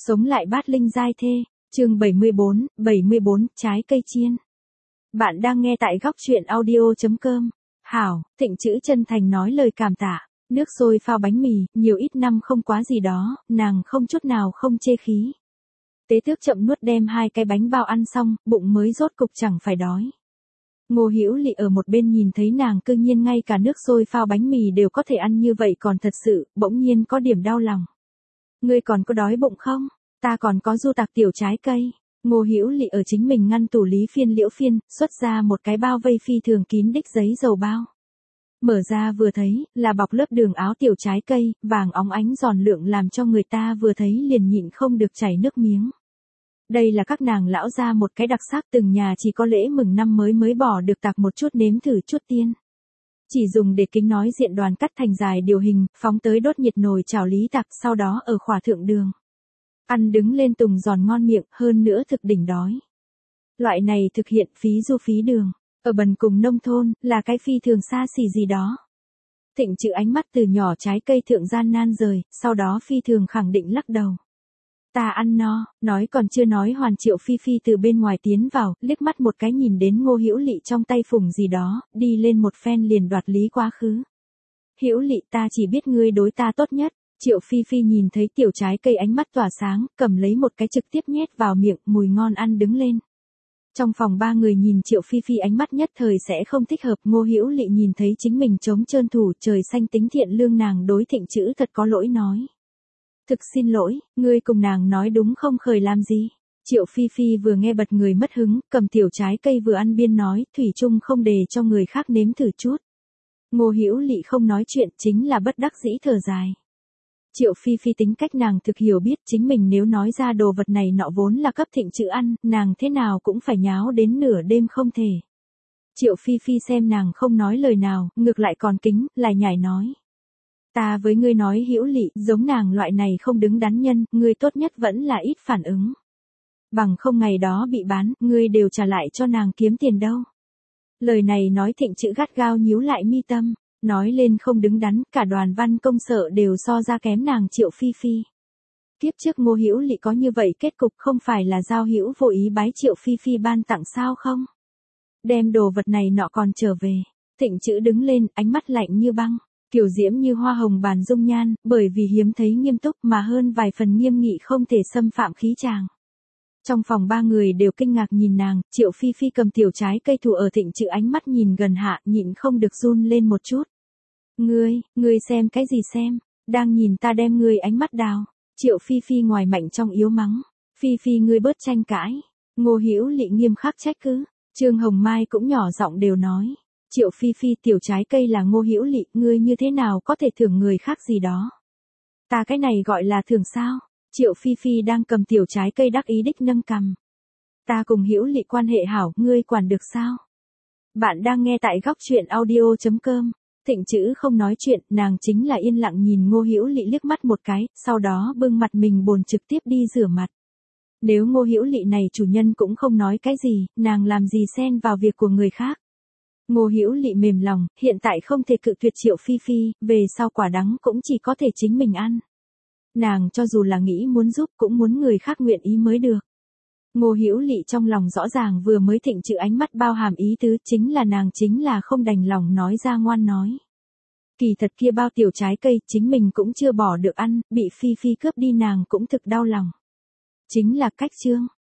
Sống lại bát linh giai thê, chương 74, trái cây chiên. Bạn đang nghe tại góc truyện audio.com. Hảo, Thịnh chữ chân thành nói lời cảm tạ. Nước sôi phao bánh mì, nhiều ít năm không quá gì đó, nàng không chút nào không chê khí. Tế Tước chậm nuốt đem 2 cái bánh bao ăn xong, bụng mới rốt cục chẳng phải đói. Ngô Hữu Lị ở một bên nhìn thấy nàng cư nhiên ngay cả nước sôi phao bánh mì đều có thể ăn như vậy còn thật sự, bỗng nhiên có điểm đau lòng. Ngươi còn có đói bụng không? Ta còn có du tạc tiểu trái cây. Ngô Hữu Lị ở chính mình ngăn tủ lý phiên liễu phiên, xuất ra một cái bao vây phi thường kín đích giấy dầu bao. Mở ra vừa thấy, là bọc lớp đường áo tiểu trái cây, vàng óng ánh giòn lượng làm cho người ta vừa thấy liền nhịn không được chảy nước miếng. Đây là các nàng lão gia một cái đặc sắc, từng nhà chỉ có lễ mừng năm mới bỏ được tạc một chút nếm thử chút tiên. Chỉ dùng để kính nói diện đoàn cắt thành dài điều hình, phóng tới đốt nhiệt nồi chảo lý tạc, sau đó ở khỏa thượng đường. Ăn đứng lên tùng giòn ngon miệng, hơn nữa thực đỉnh đói. Loại này thực hiện phí du phí đường, ở bần cùng nông thôn, là cái phi thường xa xỉ gì đó. Thịnh chữ ánh mắt từ nhỏ trái cây thượng gian nan rời, sau đó phi thường khẳng định lắc đầu. Ta ăn no, nói còn chưa nói hoàn Triệu Phi Phi từ bên ngoài tiến vào, liếc mắt một cái nhìn đến Ngô Hữu Lị trong tay phùng gì đó, đi lên một phen liền đoạt lý quá khứ. Hữu Lị, ta chỉ biết ngươi đối ta tốt nhất. Triệu Phi Phi nhìn thấy tiểu trái cây ánh mắt tỏa sáng, cầm lấy một cái trực tiếp nhét vào miệng, mùi ngon ăn đứng lên. Trong phòng 3 người nhìn Triệu Phi Phi ánh mắt nhất thời sẽ không thích hợp. Ngô Hữu Lị nhìn thấy chính mình trống trơn thủ, trời xanh tính thiện lương, nàng đối Thịnh chữ thật có lỗi nói. Thực xin lỗi, ngươi cùng nàng nói đúng không khởi làm gì. Triệu Phi Phi vừa nghe bật người mất hứng, cầm tiểu trái cây vừa ăn biên nói, thủy chung không để cho người khác nếm thử chút. Ngô Hữu Lị không nói chuyện, chính là bất đắc dĩ thở dài. Triệu Phi Phi tính cách nàng thực hiểu biết, chính mình nếu nói ra đồ vật này nọ vốn là cấp Thịnh chữ ăn, nàng thế nào cũng phải nháo đến nửa đêm không thể. Triệu Phi Phi xem nàng không nói lời nào, ngược lại còn kính, lại nhảy nói. Ta với ngươi nói Hữu Lị, giống nàng loại này không đứng đắn nhân, ngươi tốt nhất vẫn là ít phản ứng. Bằng không ngày đó bị bán, ngươi đều trả lại cho nàng kiếm tiền đâu. Lời này nói Thịnh chữ gắt gao nhíu lại mi tâm, nói lên không đứng đắn, cả đoàn văn công sở đều so ra kém nàng Triệu Phi Phi. Kiếp trước Ngô Hữu Lị có như vậy kết cục, không phải là Giao Hữu vô ý bái Triệu Phi Phi ban tặng sao không? Đem đồ vật này nọ còn trở về. Thịnh chữ đứng lên, ánh mắt lạnh như băng. Kiều diễm như hoa hồng bàn dung nhan, bởi vì hiếm thấy nghiêm túc mà hơn vài phần nghiêm nghị không thể xâm phạm khí chàng. Trong phòng 3 người đều kinh ngạc nhìn nàng, Triệu Phi Phi cầm tiểu trái cây thủ ở Thịnh chữ ánh mắt nhìn gần hạ, nhịn không được run lên một chút. Ngươi xem cái gì xem, đang nhìn ta đem ngươi ánh mắt đào. Triệu Phi Phi ngoài mạnh trong yếu mắng. Phi Phi ngươi bớt tranh cãi. Ngô Hữu Lị nghiêm khắc trách cứ. Trương Hồng Mai cũng nhỏ giọng đều nói. Triệu Phi Phi, tiểu trái cây là Ngô Hữu Lị, ngươi như thế nào có thể thưởng người khác gì đó. Ta cái này gọi là thưởng sao? Triệu Phi Phi đang cầm tiểu trái cây đắc ý đích nâng cằm. Ta cùng Hữu Lị quan hệ hảo, ngươi quản được sao? Bạn đang nghe tại góc truyện audio.com. Thịnh chữ không nói chuyện, nàng chính là yên lặng nhìn Ngô Hữu Lị liếc mắt một cái, sau đó bưng mặt mình bồn trực tiếp đi rửa mặt. Nếu Ngô Hữu Lị này chủ nhân cũng không nói cái gì, nàng làm gì xen vào việc của người khác. Ngô Hữu Lị mềm lòng, hiện tại không thể cự tuyệt Triệu Phi Phi, về sau quả đắng cũng chỉ có thể chính mình ăn. Nàng cho dù là nghĩ muốn giúp cũng muốn người khác nguyện ý mới được. Ngô Hữu Lị trong lòng rõ ràng vừa mới Thịnh chữ ánh mắt bao hàm ý tứ, chính là nàng chính là không đành lòng nói ra ngoan nói. Kỳ thật kia bao tiểu trái cây chính mình cũng chưa bỏ được ăn, bị Phi Phi cướp đi nàng cũng thực đau lòng. Chính là cách chương.